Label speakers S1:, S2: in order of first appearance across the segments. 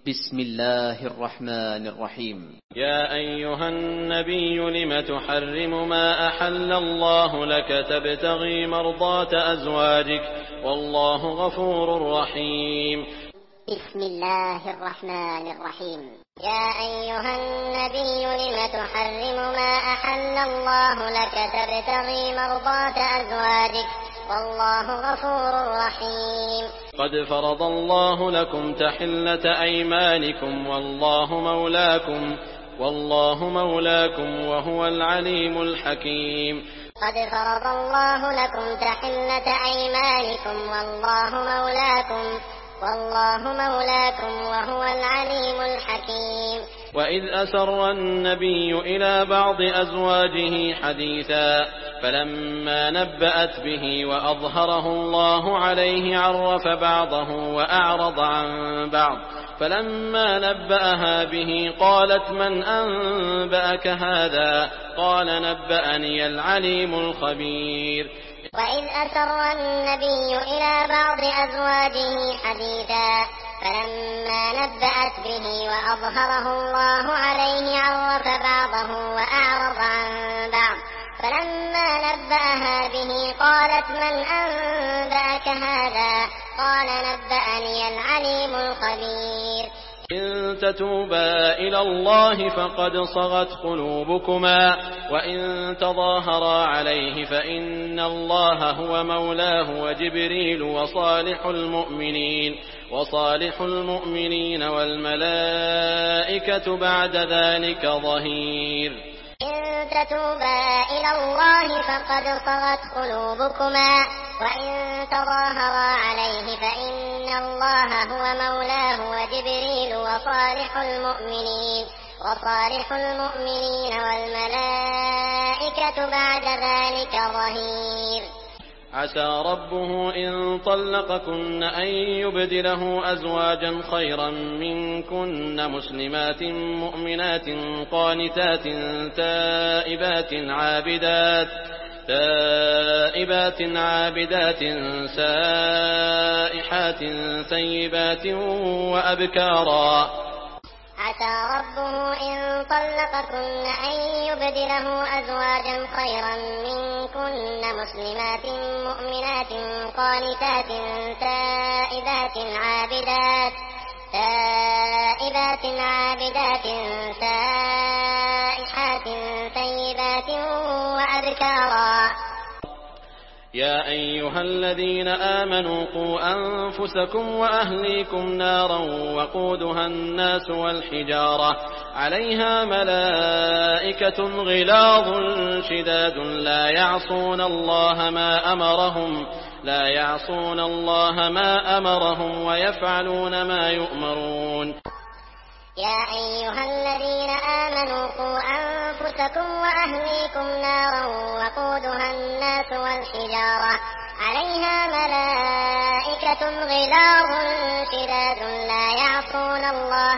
S1: بسم الله الرحمن الرحيم.
S2: يا أيها النبي لم تحرم ما أحل الله لك تبتغي مرضات أزواجك والله غفور رحيم.
S3: بسم الله الرحمن الرحيم. يا أيها النبي لم تحرم ما أحل الله لك تبتغي مرضات أزواجك والله غفور رحيم.
S2: قد فرض الله لكم تحلة أيمانكم والله مولاكم وهو العليم الحكيم.
S3: قد فرض الله لكم تحلة أيمانكم والله مولاكم وهو العليم الحكيم.
S2: وإذ أسر النبي إلى بعض أزواجه حديثا فلما نبأت به وأظهره الله عليه عرف بعضه وأعرض عن بعض فلما نبأها به قالت من أنبأك هذا قال نبأني العليم الخبير.
S3: وإذ أسر النبي إلى بعض أزواجه حديثا فلما نبأت به وأظهره الله عليه عرف بعضه وأعرض عن بعض فلما نبأها به قالت من أنبأك هذا قال نبأني العليم الخبير.
S2: إن تتوبا إلى الله فقد صغت قلوبكما وإن تظاهرا عليه فإن الله هو مولاه وجبريل وصالح المؤمنين والملائكة بعد ذلك ظهير.
S3: إن تتوبا إلى الله فقد صغت قلوبكما وإن تظاهرا عليه فإن الله هو مولاه وجبريل وصالح المؤمنين والملائكة بعد ذلك ظهير.
S2: عسى ربه إن طلقكن أن يبدله أزواجا خيرا منكن مسلمات مؤمنات قانتات تائبات عابدات سائحات ثيبات وأبكارا.
S3: عسى ربه إن طلقكن أن يبدله أزواجا خيرا منكن مسلمات مؤمنات قانتات تائبات عابدات سائحات ثيبات وأبكارا.
S2: يا أيها الذين آمنوا قوا أنفسكم وأهليكم نارا وقودها الناس والحجارة عليها ملائكة غلاظ شداد لا يعصون الله ما أمرهم ويفعلون ما يؤمرون.
S3: يا أيها الذين آمنوا قوا أنفسكم وأهليكم نارا وقودها الناس والحجارة عليها ملائكة غلاظ شداد لا يعصون الله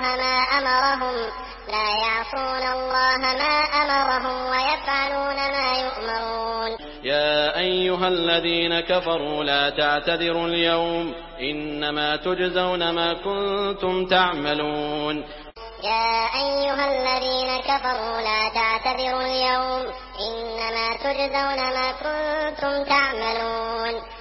S3: ما أمرهم ويفعلون ما يؤمرون.
S2: يا أيها الذين كفروا لا تعتذروا اليوم إنما تجزون ما كنتم تعملون.
S3: يا أيها الذين كفروا لا تعتذروا اليوم إنما تجزون ما كنتم تعملون.